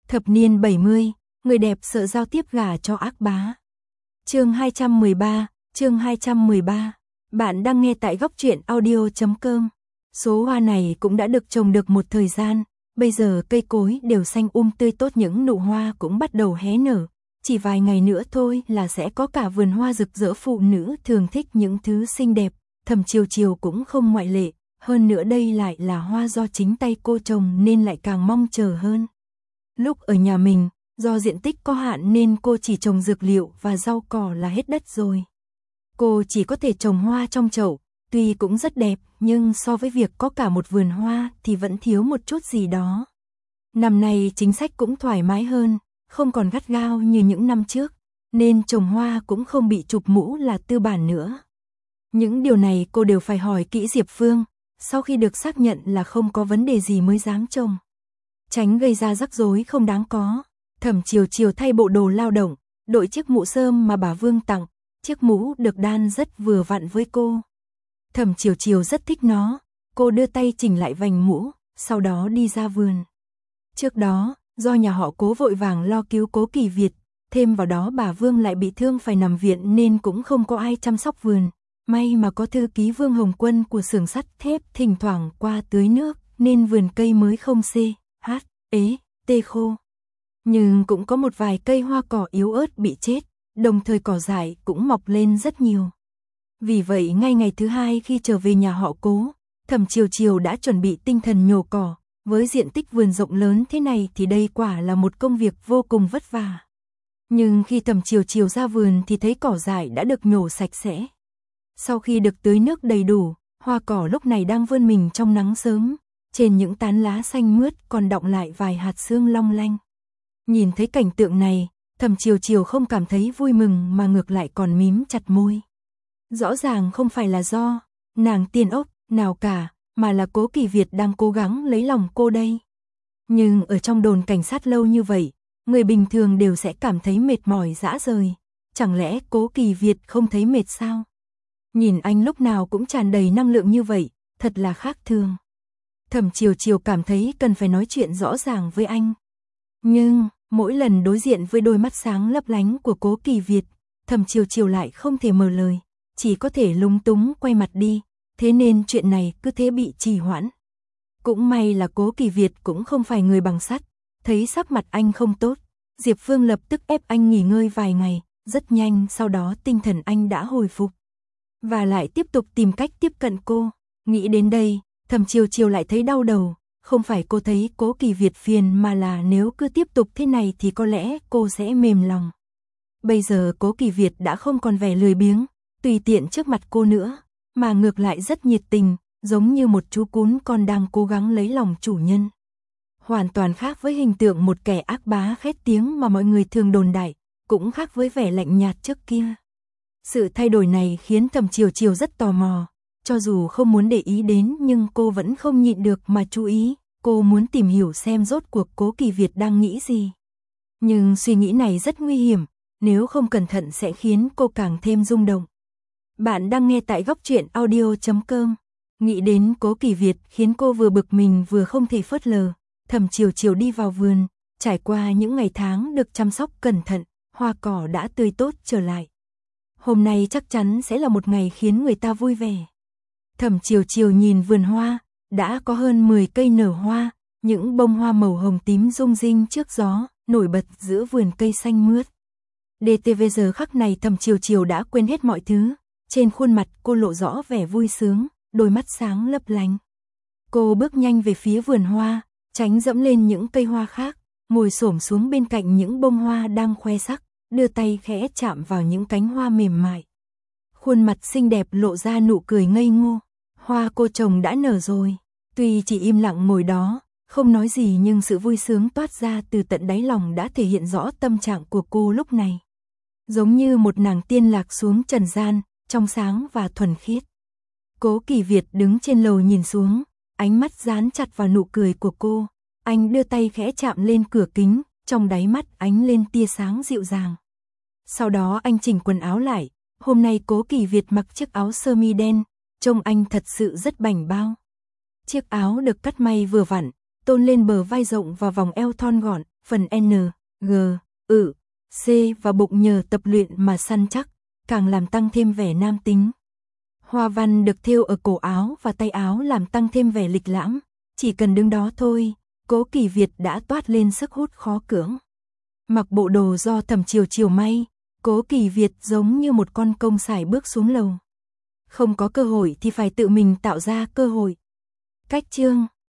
Thập niên 70, người đẹp sợ giao tiếp gả cho ác bá. Chương 213. Bạn đang nghe tại góc truyện audio.com. Số hoa này cũng đã được trồng được một thời gian, bây giờ cây cối đều xanh tươi tốt, những nụ hoa cũng bắt đầu hé nở. Chỉ vài ngày nữa thôi là sẽ có cả vườn hoa rực rỡ, phụ nữ thường thích những thứ xinh đẹp, Thẩm Chiều Chiều cũng không ngoại lệ, hơn nữa đây lại là hoa do chính tay cô trồng nên lại càng mong chờ hơn. Lúc ở nhà mình, do diện tích có hạn nên cô chỉ trồng dược liệu và rau cỏ là hết đất rồi. Cô chỉ có thể trồng hoa trong chậu, tuy cũng rất đẹp, nhưng so với việc có cả một vườn hoa thì vẫn thiếu một chút gì đó. Năm nay chính sách cũng thoải mái hơn, không còn gắt gao như những năm trước, nên trồng hoa cũng không bị chụp mũ là tư bản nữa. Những điều này cô đều phải hỏi kỹ Diệp Phương, sau khi được xác nhận là không có vấn đề gì mới dám trồng. Tránh gây ra rắc rối không đáng có, Thẩm Chiều Chiều thay bộ đồ lao động, đội chiếc mũ rơm mà bà Vương tặng, chiếc mũ được đan rất vừa vặn với cô. Thẩm Chiều Chiều rất thích nó, cô đưa tay chỉnh lại vành mũ, sau đó đi ra vườn. Trước đó, do nhà họ Cố vội vàng lo cứu Cố Kỳ Việt, thêm vào đó bà Vương lại bị thương phải nằm viện nên cũng không có ai chăm sóc vườn. May mà có thư ký Vương Hồng Quân của xưởng sắt thép thỉnh thoảng qua tưới nước, nên vườn cây mới không tê khô. Nhưng cũng có một vài cây hoa cỏ yếu ớt bị chết, đồng thời cỏ dại cũng mọc lên rất nhiều. Vì vậy ngay ngày thứ hai khi trở về nhà họ Cố, Thẩm Chiều Chiều đã chuẩn bị tinh thần nhổ cỏ. Với diện tích vườn rộng lớn thế này thì đây quả là một công việc vô cùng vất vả. Nhưng khi Thẩm Chiều Chiều ra vườn thì thấy cỏ dại đã được nhổ sạch sẽ. Sau khi được tưới nước đầy đủ, hoa cỏ lúc này đang vươn mình trong nắng sớm, trên những tán lá xanh mướt còn đọng lại vài hạt sương long lanh. Nhìn thấy cảnh tượng này, Thẩm Chiều Chiều không cảm thấy vui mừng mà ngược lại còn mím chặt môi. Rõ ràng không phải là do nàng tiên ốc nào cả, mà là Cố Kỳ Việt đang cố gắng lấy lòng cô đây. Nhưng ở trong đồn cảnh sát lâu như vậy, người bình thường đều sẽ cảm thấy mệt mỏi rã rời. Chẳng lẽ Cố Kỳ Việt không thấy mệt sao? Nhìn anh lúc nào cũng tràn đầy năng lượng như vậy, thật là khác thường. Thẩm Chiều Chiều cảm thấy cần phải nói chuyện rõ ràng với anh. Nhưng, mỗi lần đối diện với đôi mắt sáng lấp lánh của Cố Kỳ Việt, Thẩm Chiều Chiều lại không thể mở lời, chỉ có thể lúng túng quay mặt đi. Thế nên chuyện này cứ thế bị trì hoãn. Cũng may là Cố Kỳ Việt cũng không phải người bằng sắt, thấy sắc mặt anh không tốt, Diệp Phương lập tức ép anh nghỉ ngơi vài ngày, rất nhanh sau đó tinh thần anh đã hồi phục. Và lại tiếp tục tìm cách tiếp cận cô. Nghĩ đến đây, Thẩm Chiều Chiều lại thấy đau đầu, không phải cô thấy Cố Kỳ Việt phiền mà là nếu cứ tiếp tục thế này thì có lẽ cô sẽ mềm lòng. Bây giờ Cố Kỳ Việt đã không còn vẻ lười biếng, tùy tiện trước mặt cô nữa, mà ngược lại rất nhiệt tình, giống như một chú cún con đang cố gắng lấy lòng chủ nhân. Hoàn toàn khác với hình tượng một kẻ ác bá khét tiếng mà mọi người thường đồn đại, cũng khác với vẻ lạnh nhạt trước kia. Sự thay đổi này khiến Thẩm Chiều Chiều rất tò mò, cho dù không muốn để ý đến nhưng cô vẫn không nhịn được mà chú ý, cô muốn tìm hiểu xem rốt cuộc Cố Kỳ Việt đang nghĩ gì. Nhưng suy nghĩ này rất nguy hiểm, nếu không cẩn thận sẽ khiến cô càng thêm rung động. Bạn đang nghe tại góc truyện audio.com. Nghĩ đến Cố Kỳ Việt khiến cô vừa bực mình vừa không thể phớt lờ. Thẩm Chiều Chiều đi vào vườn, trải qua những ngày tháng được chăm sóc cẩn thận, hoa cỏ đã tươi tốt trở lại. Hôm nay chắc chắn sẽ là một ngày khiến người ta vui vẻ. Thẩm Chiều Chiều nhìn vườn hoa, đã có hơn 10 cây nở hoa, những bông hoa màu hồng tím rung rinh trước gió, nổi bật giữa vườn cây xanh mướt. DTV giờ khắc này Thẩm Chiều Chiều đã quên hết mọi thứ. Trên khuôn mặt cô lộ rõ vẻ vui sướng, đôi mắt sáng lấp lánh. Cô bước nhanh về phía vườn hoa, tránh dẫm lên những cây hoa khác, ngồi xổm xuống bên cạnh những bông hoa đang khoe sắc, đưa tay khẽ chạm vào những cánh hoa mềm mại. Khuôn mặt xinh đẹp lộ ra nụ cười ngây ngô. Hoa cô trồng đã nở rồi, tuy chỉ im lặng ngồi đó, không nói gì nhưng sự vui sướng toát ra từ tận đáy lòng đã thể hiện rõ tâm trạng của cô lúc này. Giống như một nàng tiên lạc xuống trần gian, trong sáng và thuần khiết. Cố Kỳ Việt đứng trên lầu nhìn xuống, ánh mắt dán chặt vào nụ cười của cô. Anh đưa tay khẽ chạm lên cửa kính, trong đáy mắt ánh lên tia sáng dịu dàng. Sau đó anh chỉnh quần áo lại, hôm nay Cố Kỳ Việt mặc chiếc áo sơ mi đen, trông anh thật sự rất bảnh bao. Chiếc áo được cắt may vừa vặn, tôn lên bờ vai rộng và vòng eo thon gọn, phần N, G, C và bụng nhờ tập luyện mà săn chắc, càng làm tăng thêm vẻ nam tính. Hoa văn được thêu ở cổ áo và tay áo làm tăng thêm vẻ lịch lãm, chỉ cần đứng đó thôi, Cố Kỳ Việt đã toát lên sức hút khó cưỡng. Mặc bộ đồ do Thẩm Chiều Chiều may, Cố Kỳ Việt giống như một con công sải bước xuống lầu. Không có cơ hội thì phải tự mình tạo ra cơ hội. Cách chương